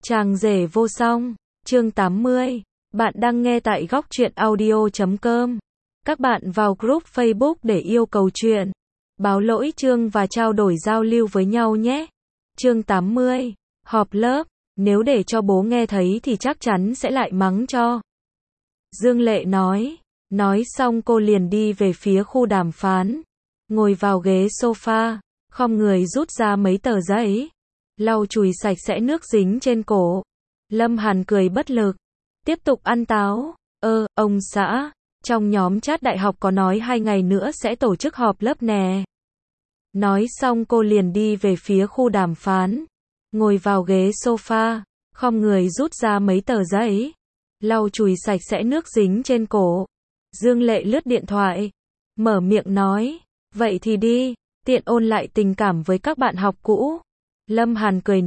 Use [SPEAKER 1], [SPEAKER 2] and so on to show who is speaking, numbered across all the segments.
[SPEAKER 1] Chàng rể vô song, chương 80. Bạn đang nghe tại góc truyện audio.com. Các bạn vào group Facebook để yêu cầu chuyện, báo lỗi chương và trao đổi giao lưu với nhau nhé. Chương 80. Họp lớp, nếu để cho bố nghe thấy thì chắc chắn sẽ lại mắng cho. Dương Lệ nói. Nói xong cô liền đi về phía khu đàm phán. Ngồi vào ghế sofa, khom người rút ra mấy tờ giấy, lau chùi sạch sẽ nước dính trên cổ. Lâm Hàn cười bất lực, tiếp tục ăn táo. Ông xã, trong nhóm chat đại học có nói 2 ngày nữa sẽ tổ chức họp lớp nè. Nói xong cô liền đi về phía khu đàm phán, ngồi vào ghế sofa, khom người rút ra mấy tờ giấy, lau chùi sạch sẽ nước dính trên cổ. Dương Lệ lướt điện thoại, mở miệng nói, vậy thì đi, tiện ôn lại tình cảm với các bạn học cũ. Lâm Hàn cười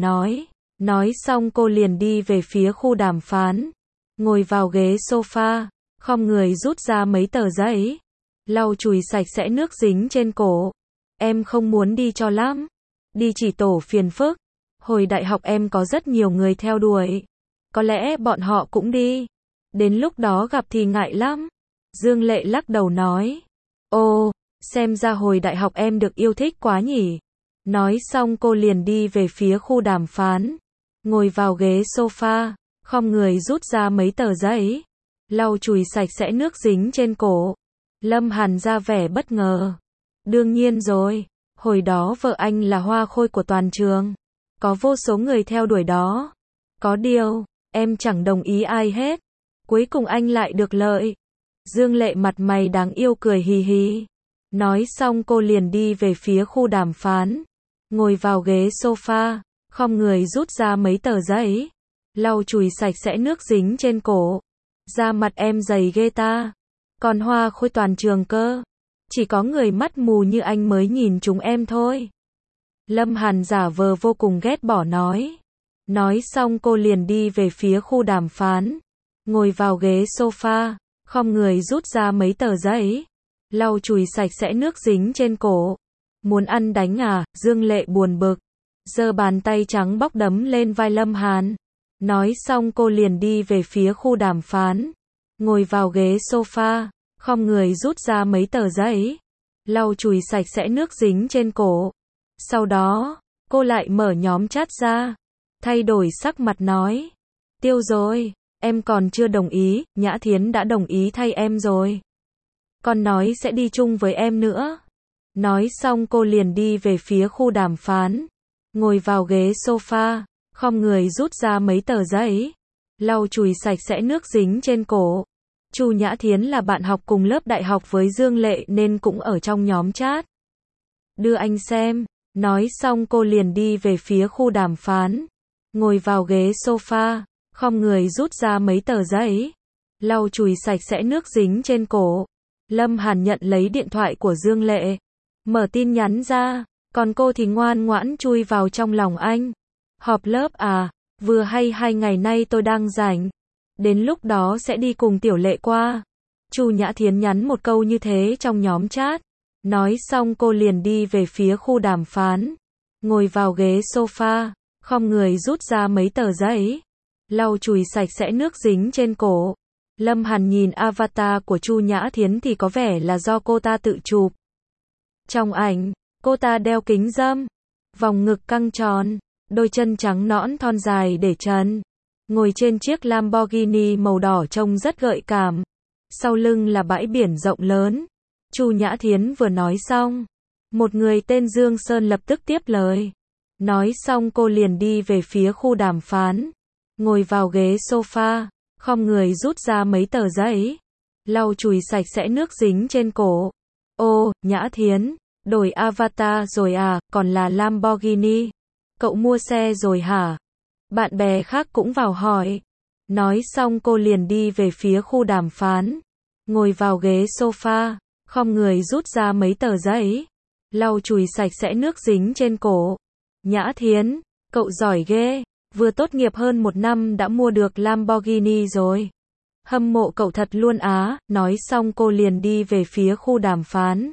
[SPEAKER 1] nói xong cô liền đi về phía khu đàm phán, ngồi vào ghế sofa, khom người rút ra mấy tờ giấy, lau chùi sạch sẽ nước dính trên cổ. Em không muốn đi cho lắm, đi chỉ tổ phiền phức. Hồi đại học em có rất nhiều người theo đuổi, có lẽ bọn họ cũng đi, đến lúc đó gặp thì ngại lắm. Dương Lệ lắc đầu nói, ô, xem ra hồi đại học em được yêu thích quá nhỉ. Nói xong cô liền đi về phía khu đàm phán, ngồi vào ghế sofa, khom người rút ra mấy tờ giấy, lau chùi sạch sẽ nước dính trên cổ. Lâm Hàn ra vẻ bất ngờ. Đương nhiên rồi, hồi đó vợ anh là hoa khôi của toàn trường, có vô số người theo đuổi đó. Có điều, em chẳng đồng ý ai hết, cuối cùng anh lại được lợi. Dương Lệ mặt mày đáng yêu cười hì hì. Nói xong cô liền đi về phía khu đàm phán, ngồi vào ghế sofa, khom người rút ra mấy tờ giấy, lau chùi sạch sẽ nước dính trên cổ. Da mặt em dày ghê ta, còn hoa khôi toàn trường cơ, chỉ có người mắt mù như anh mới nhìn chúng em thôi. Lâm Hàn giả vờ vô cùng ghét bỏ nói. Nói xong cô liền đi về phía khu đàm phán, ngồi vào ghế sofa, khom người rút ra mấy tờ giấy, lau chùi sạch sẽ nước dính trên cổ. Muốn ăn đánh à? Dương Lệ buồn bực, giơ bàn tay trắng bóc đấm lên vai Lâm Hàn. Nói xong cô liền đi về phía khu đàm phán, ngồi vào ghế sofa, khom người rút ra mấy tờ giấy, lau chùi sạch sẽ nước dính trên cổ. Sau đó, cô lại mở nhóm chat ra, thay đổi sắc mặt nói, tiêu rồi, em còn chưa đồng ý, Nhã Thiến đã đồng ý thay em rồi. Còn nói sẽ đi chung với em nữa. Nói xong cô liền đi về phía khu đàm phán, ngồi vào ghế sofa, khom người rút ra mấy tờ giấy, lau chùi sạch sẽ nước dính trên cổ. Chu Nhã Thiến là bạn học cùng lớp đại học với Dương Lệ nên cũng ở trong nhóm chat. Đưa anh xem. Nói xong cô liền đi về phía khu đàm phán, ngồi vào ghế sofa, khom người rút ra mấy tờ giấy, lau chùi sạch sẽ nước dính trên cổ. Lâm Hàn nhận lấy điện thoại của Dương Lệ, mở tin nhắn ra, còn cô thì ngoan ngoãn chui vào trong lòng anh. Họp lớp à? Vừa hay 2 ngày nay tôi đang rảnh, đến lúc đó sẽ đi cùng Tiểu Lệ qua. Chu Nhã Thiến nhắn một câu như thế trong nhóm chat. Nói xong cô liền đi về phía khu đàm phán, ngồi vào ghế sofa, khom người rút ra mấy tờ giấy, lau chùi sạch sẽ nước dính trên cổ. Lâm Hàn nhìn avatar của Chu Nhã Thiến thì có vẻ là do cô ta tự chụp. Trong ảnh, cô ta đeo kính râm, vòng ngực căng tròn, đôi chân trắng nõn thon dài để trần, ngồi trên chiếc Lamborghini màu đỏ trông rất gợi cảm. Sau lưng là bãi biển rộng lớn. Chu Nhã Thiến vừa nói xong, một người tên Dương Sơn lập tức tiếp lời. Nói xong cô liền đi về phía khu đàm phán, ngồi vào ghế sofa, khom người rút ra mấy tờ giấy, lau chùi sạch sẽ nước dính trên cổ. Ô, Nhã Thiến, đổi avatar rồi à, còn là Lamborghini. Cậu mua xe rồi hả? Bạn bè khác cũng vào hỏi. Nói xong cô liền đi về phía khu đàm phán, ngồi vào ghế sofa, khom người rút ra mấy tờ giấy, lau chùi sạch sẽ nước dính trên cổ. Nhã Thiến, cậu giỏi ghê, vừa tốt nghiệp hơn 1 năm đã mua được Lamborghini rồi. Hâm mộ cậu thật luôn á. Nói xong cô liền đi về phía khu đàm phán,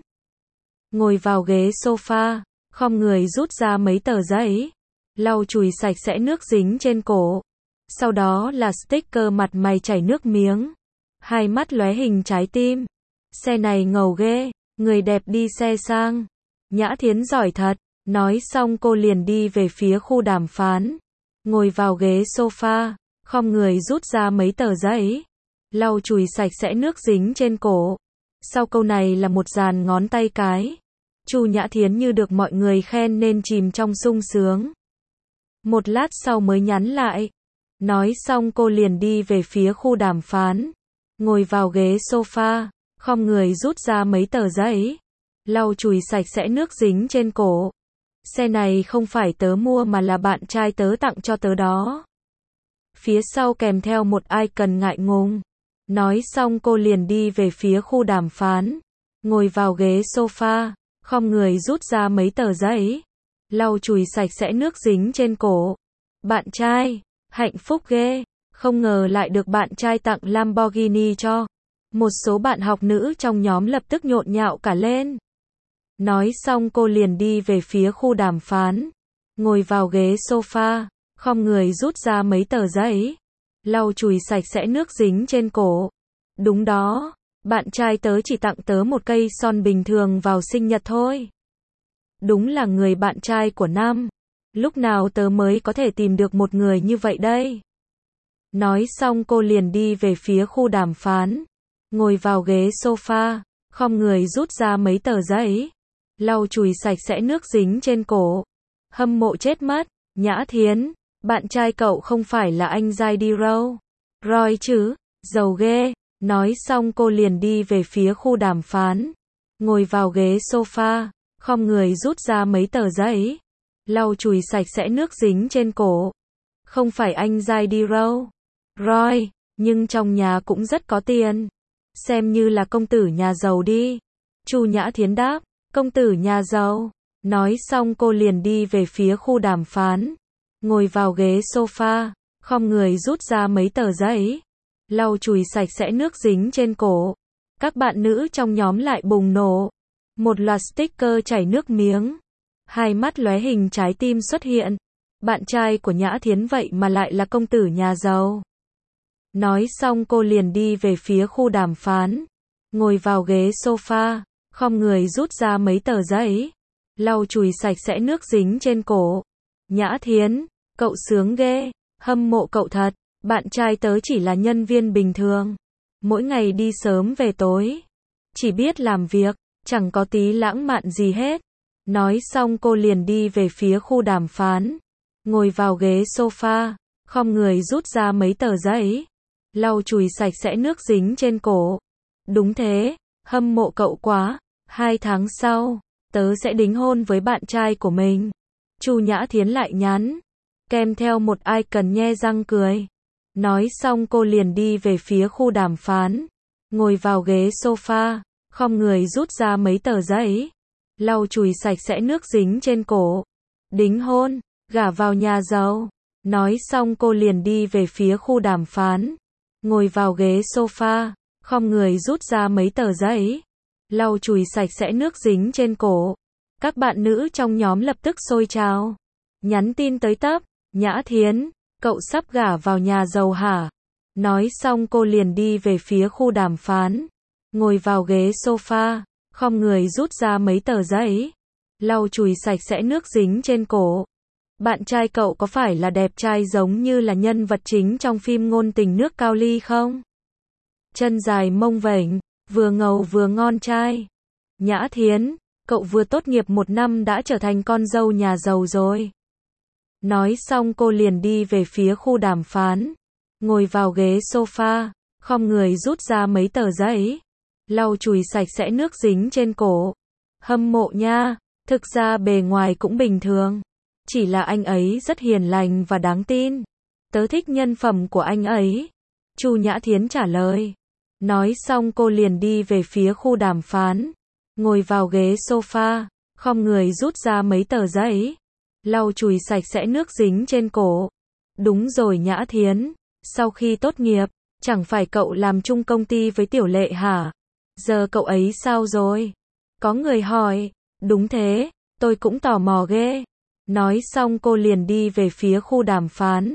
[SPEAKER 1] ngồi vào ghế sofa, khom người rút ra mấy tờ giấy, lau chùi sạch sẽ nước dính trên cổ. Sau đó là sticker mặt mày chảy nước miếng. Hai mắt lóe hình trái tim. Xe này ngầu ghê, người đẹp đi xe sang. Nhã Thiến giỏi thật. Nói xong cô liền đi về phía khu đàm phán. Ngồi vào ghế sofa, khom người rút ra mấy tờ giấy. Lau chùi sạch sẽ nước dính trên cổ. Sau câu này là một dàn ngón tay cái. Chu Nhã Thiến như được mọi người khen nên chìm trong sung sướng. Một lát sau mới nhắn lại. Nói xong cô liền đi về phía khu đàm phán. Ngồi vào ghế sofa, khom người rút ra mấy tờ giấy. Lau chùi sạch sẽ nước dính trên cổ. Xe này không phải tớ mua mà là bạn trai tớ tặng cho tớ đó. Phía sau kèm theo một icon ngại ngùng. Nói xong cô liền đi về phía khu đàm phán. Ngồi vào ghế sofa, khom người rút ra mấy tờ giấy. Lau chùi sạch sẽ nước dính trên cổ. Bạn trai, hạnh phúc ghê, không ngờ lại được bạn trai tặng Lamborghini cho. Một số bạn học nữ trong nhóm lập tức nhộn nhạo cả lên. Nói xong cô liền đi về phía khu đàm phán. Ngồi vào ghế sofa, khom người rút ra mấy tờ giấy. Lau chùi sạch sẽ nước dính trên cổ. Đúng đó, bạn trai tớ chỉ tặng tớ một cây son bình thường vào sinh nhật thôi. Đúng là người bạn trai của năm. Lúc nào tớ mới có thể tìm được một người như vậy đây? Nói xong cô liền đi về phía khu đàm phán. Ngồi vào ghế sofa, khom người rút ra mấy tờ giấy. Lau chùi sạch sẽ nước dính trên cổ. Hâm mộ chết mất. Nhã Thiến, bạn trai cậu không phải là anh Giai đi râu Roy chứ? Giàu ghê. Nói xong cô liền đi về phía khu đàm phán. Ngồi vào ghế sofa, khom người rút ra mấy tờ giấy. Lau chùi sạch sẽ nước dính trên cổ. Không phải anh Giai đi râu Roy, nhưng trong nhà cũng rất có tiền. Xem như là công tử nhà giàu đi. Chu Nhã Thiến đáp, công tử nhà giàu. Nói xong cô liền đi về phía khu đàm phán. Ngồi vào ghế sofa, khom người rút ra mấy tờ giấy. Lau chùi sạch sẽ nước dính trên cổ. Các bạn nữ trong nhóm lại bùng nổ. Một loạt sticker chảy nước miếng. Hai mắt lóe hình trái tim xuất hiện. Bạn trai của Nhã Thiến vậy mà lại là công tử nhà giàu. Nói xong cô liền đi về phía khu đàm phán. Ngồi vào ghế sofa, khom người rút ra mấy tờ giấy. Lau chùi sạch sẽ nước dính trên cổ. Nhã Thiến, cậu sướng ghê, hâm mộ cậu thật. Bạn trai tớ chỉ là nhân viên bình thường. Mỗi ngày đi sớm về tối. Chỉ biết làm việc, chẳng có tí lãng mạn gì hết. Nói xong cô liền đi về phía khu đàm phán. Ngồi vào ghế sofa, khom người rút ra mấy tờ giấy. Lau chùi sạch sẽ nước dính trên cổ. Đúng thế, hâm mộ cậu quá. 2 tháng sau, tớ sẽ đính hôn với bạn trai của mình. Chu Nhã Thiến lại nhắn. Kèm theo một icon nhe răng cười. Nói xong cô liền đi về phía khu đàm phán. Ngồi vào ghế sofa, khom người rút ra mấy tờ giấy. Lau chùi sạch sẽ nước dính trên cổ. Đính hôn, gả vào nhà giàu. Nói xong cô liền đi về phía khu đàm phán. Ngồi vào ghế sofa, khom người rút ra mấy tờ giấy. Lau chùi sạch sẽ nước dính trên cổ. Các bạn nữ trong nhóm lập tức sôi trào. Nhắn tin tới tấp. Nhã Thiến, cậu sắp gả vào nhà giàu hả? Nói xong cô liền đi về phía khu đàm phán. Ngồi vào ghế sofa, khom người rút ra mấy tờ giấy. Lau chùi sạch sẽ nước dính trên cổ. Bạn trai cậu có phải là đẹp trai giống như là nhân vật chính trong phim ngôn tình nước Cao Ly không? Chân dài mông vểnh, vừa ngầu vừa ngon trai. Nhã Thiến, cậu vừa tốt nghiệp 1 năm đã trở thành con dâu nhà giàu rồi. Nói xong cô liền đi về phía khu đàm phán. Ngồi vào ghế sofa, khom người rút ra mấy tờ giấy. Lau chùi sạch sẽ nước dính trên cổ. Hâm mộ nha, thực ra bề ngoài cũng bình thường. Chỉ là anh ấy rất hiền lành và đáng tin. Tớ thích nhân phẩm của anh ấy. Chu Nhã Thiến trả lời. Nói xong cô liền đi về phía khu đàm phán. Ngồi vào ghế sofa, khom người rút ra mấy tờ giấy. Lau chùi sạch sẽ nước dính trên cổ. Đúng rồi Nhã Thiến, sau khi tốt nghiệp, chẳng phải cậu làm chung công ty với Tiểu Lệ hả? Giờ cậu ấy sao rồi? Có người hỏi. Đúng thế, tôi cũng tò mò ghê. Nói xong cô liền đi về phía khu đàm phán.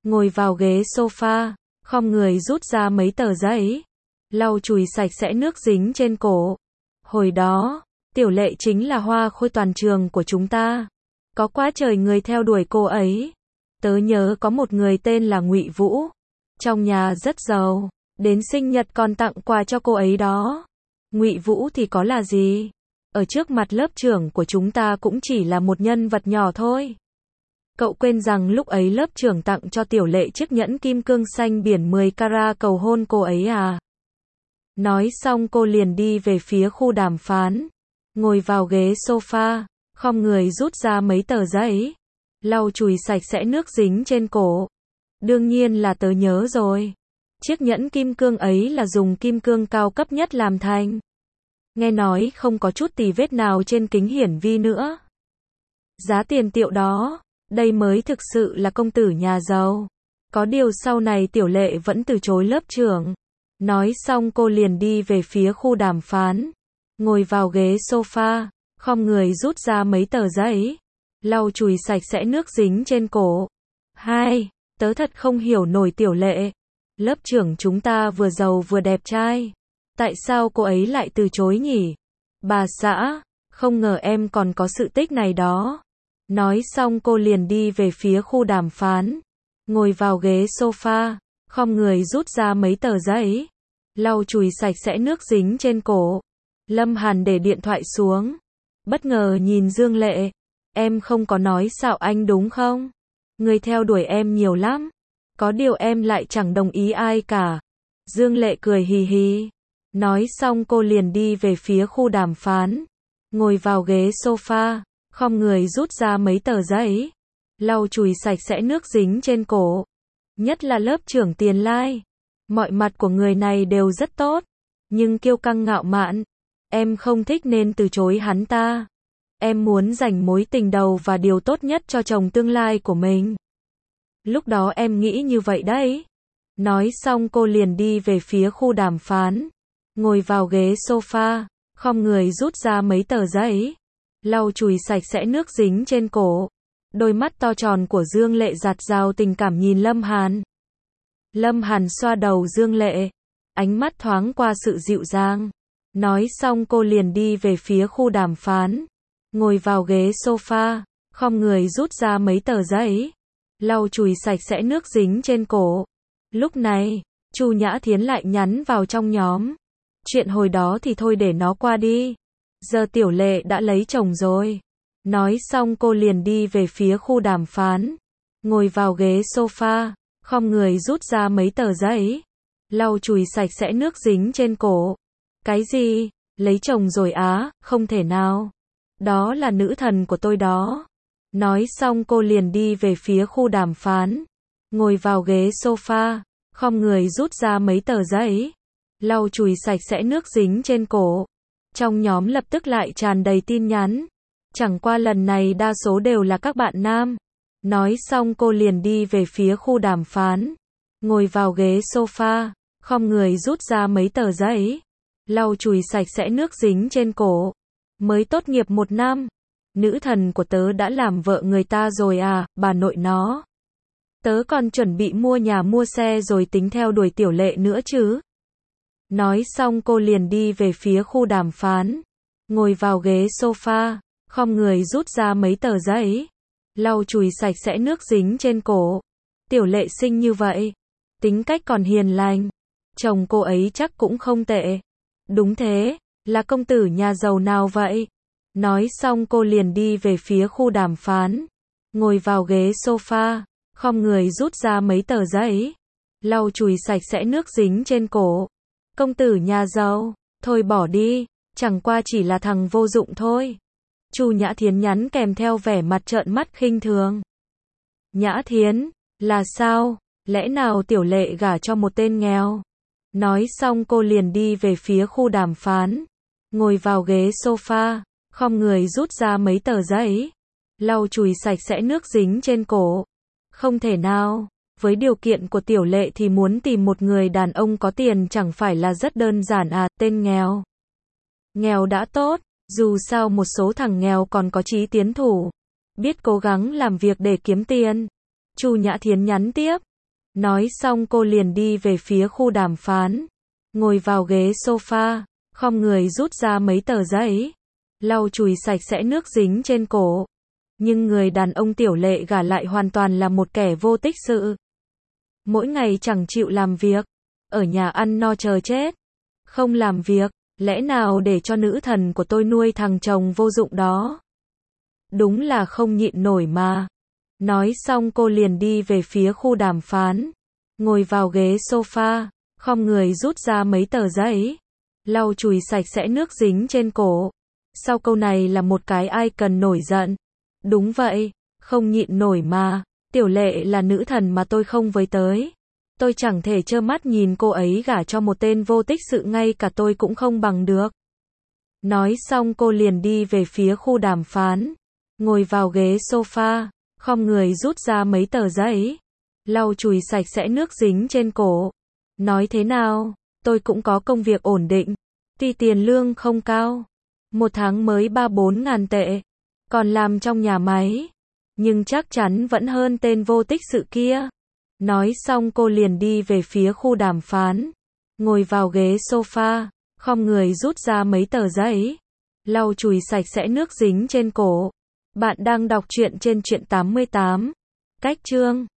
[SPEAKER 1] ngồi vào ghế sofa, khom người rút ra mấy tờ giấy, lau chùi sạch sẽ nước dính trên cổ. Hồi đó, Tiểu Lệ chính là hoa khôi toàn trường của chúng ta. Có quá trời người theo đuổi cô ấy. Tớ nhớ có một người tên là Ngụy Vũ. Trong nhà rất giàu, đến sinh nhật còn tặng quà cho cô ấy đó. Ngụy Vũ thì có là gì? Ở trước mặt lớp trưởng của chúng ta cũng chỉ là một nhân vật nhỏ thôi. Cậu quên rằng lúc ấy lớp trưởng tặng cho Tiểu Lệ chiếc nhẫn kim cương xanh biển 10 carat cầu hôn cô ấy à? Nói xong cô liền đi về phía khu đàm phán. Ngồi vào ghế sofa, khom người rút ra mấy tờ giấy, lau chùi sạch sẽ nước dính trên cổ. Đương nhiên là tớ nhớ rồi. Chiếc nhẫn kim cương ấy là dùng kim cương cao cấp nhất làm thành. Nghe nói không có chút tì vết nào trên kính hiển vi nữa. Giá tiền tiệu đó, đây mới thực sự là công tử nhà giàu. Có điều sau này Tiểu Lệ vẫn từ chối lớp trưởng. Nói xong cô liền đi về phía khu đàm phán. Ngồi vào ghế sofa, khom người rút ra mấy tờ giấy, lau chùi sạch sẽ nước dính trên cổ. Tớ thật không hiểu nổi Tiểu Lệ. Lớp trưởng chúng ta vừa giàu vừa đẹp trai. Tại sao cô ấy lại từ chối nhỉ? Bà xã, không ngờ em còn có sự tích này đó. Nói xong cô liền đi về phía khu đàm phán. Ngồi vào ghế sofa, khom người rút ra mấy tờ giấy, lau chùi sạch sẽ nước dính trên cổ. Lâm Hàn để điện thoại xuống. Bất ngờ nhìn Dương Lệ. Em không có nói xạo anh đúng không? Người theo đuổi em nhiều lắm. Có điều em lại chẳng đồng ý ai cả. Dương Lệ cười hì hì. Nói xong cô liền đi về phía khu đàm phán. Ngồi vào ghế sofa, khom người rút ra mấy tờ giấy, lau chùi sạch sẽ nước dính trên cổ. Nhất là lớp trưởng Tiền Lai. Mọi mặt của người này đều rất tốt, nhưng kiêu căng ngạo mạn. Em không thích nên từ chối hắn ta. Em muốn dành mối tình đầu và điều tốt nhất cho chồng tương lai của mình. Lúc đó em nghĩ như vậy đấy. Nói xong cô liền đi về phía khu đàm phán. Ngồi vào ghế sofa, khom người rút ra mấy tờ giấy, lau chùi sạch sẽ nước dính trên cổ. Đôi mắt to tròn của Dương Lệ giạt rào tình cảm nhìn Lâm Hàn. Lâm Hàn xoa đầu Dương Lệ, ánh mắt thoáng qua sự dịu dàng. Nói xong cô liền đi về phía khu đàm phán. Ngồi vào ghế sofa, khom người rút ra mấy tờ giấy, lau chùi sạch sẽ nước dính trên cổ. Lúc này, Chu Nhã Thiến lại nhắn vào trong nhóm. Chuyện hồi đó thì thôi để nó qua đi. Giờ Tiểu Lệ đã lấy chồng rồi. Nói xong cô liền đi về phía khu đàm phán. Ngồi vào ghế sofa, khom người rút ra mấy tờ giấy, lau chùi sạch sẽ nước dính trên cổ. Cái gì? Lấy chồng rồi á? Không thể nào. Đó là nữ thần của tôi đó. Nói xong cô liền đi về phía khu đàm phán. Ngồi vào ghế sofa, khom người rút ra mấy tờ giấy, lau chùi sạch sẽ nước dính trên cổ. Trong nhóm lập tức lại tràn đầy tin nhắn. Chẳng qua lần này đa số đều là các bạn nam. Nói xong cô liền đi về phía khu đàm phán. Ngồi vào ghế sofa, khom người rút ra mấy tờ giấy, lau chùi sạch sẽ nước dính trên cổ. Mới tốt nghiệp 1 năm. Nữ thần của tớ đã làm vợ người ta rồi à, bà nội nó. Tớ còn chuẩn bị mua nhà mua xe rồi tính theo đuổi Tiểu Lệ nữa chứ. Nói xong cô liền đi về phía khu đàm phán. Ngồi vào ghế sofa, khom người rút ra mấy tờ giấy, lau chùi sạch sẽ nước dính trên cổ. Tiểu Lệ xinh như vậy, tính cách còn hiền lành, chồng cô ấy chắc cũng không tệ. Đúng thế, là công tử nhà giàu nào vậy? Nói xong cô liền đi về phía khu đàm phán. Ngồi vào ghế sofa, khom người rút ra mấy tờ giấy, lau chùi sạch sẽ nước dính trên cổ. Công tử nhà giàu, thôi bỏ đi, chẳng qua chỉ là thằng vô dụng thôi. Chu Nhã Thiến nhắn kèm theo vẻ mặt trợn mắt khinh thường. Nhã Thiến, là sao? Lẽ nào Tiểu Lệ gả cho một tên nghèo? Nói xong cô liền đi về phía khu đàm phán. Ngồi vào ghế sofa, khom người rút ra mấy tờ giấy, lau chùi sạch sẽ nước dính trên cổ. Không thể nào, với điều kiện của Tiểu Lệ thì muốn tìm một người đàn ông có tiền chẳng phải là rất đơn giản à, tên nghèo. Nghèo đã tốt, dù sao một số thằng nghèo còn có chí tiến thủ, biết cố gắng làm việc để kiếm tiền. Chu Nhã Thiến nhắn tiếp, Nói xong cô liền đi về phía khu đàm phán. Ngồi vào ghế sofa, khom người rút ra mấy tờ giấy, lau chùi sạch sẽ nước dính trên cổ. Nhưng người đàn ông Tiểu Lệ gả lại hoàn toàn là một kẻ vô tích sự. Mỗi ngày chẳng chịu làm việc, ở nhà ăn no chờ chết. Không làm việc, lẽ nào để cho nữ thần của tôi nuôi thằng chồng vô dụng đó? Đúng là không nhịn nổi mà. Nói xong cô liền đi về phía khu đàm phán. Ngồi vào ghế sofa, khom người rút ra mấy tờ giấy, lau chùi sạch sẽ nước dính trên cổ. Sau câu này là một cái ai cần nổi giận. Đúng vậy, không nhịn nổi mà. Tiểu Lệ là nữ thần mà tôi không với tới. Tôi chẳng thể trơ mắt nhìn cô ấy gả cho một tên vô tích sự, ngay cả tôi cũng không bằng được. Nói xong cô liền đi về phía khu đàm phán. Ngồi vào ghế sofa, khom người rút ra mấy tờ giấy, lau chùi sạch sẽ nước dính trên cổ. Nói thế nào, tôi cũng có công việc ổn định. Tuy tiền lương không cao, một tháng mới 3-4 ngàn tệ, còn làm trong nhà máy, nhưng chắc chắn vẫn hơn tên vô tích sự kia. Nói xong cô liền đi về phía khu đàm phán. Ngồi vào ghế sofa, khom người rút ra mấy tờ giấy, lau chùi sạch sẽ nước dính trên cổ. Bạn đang đọc truyện trên Truyện 88. Cách chương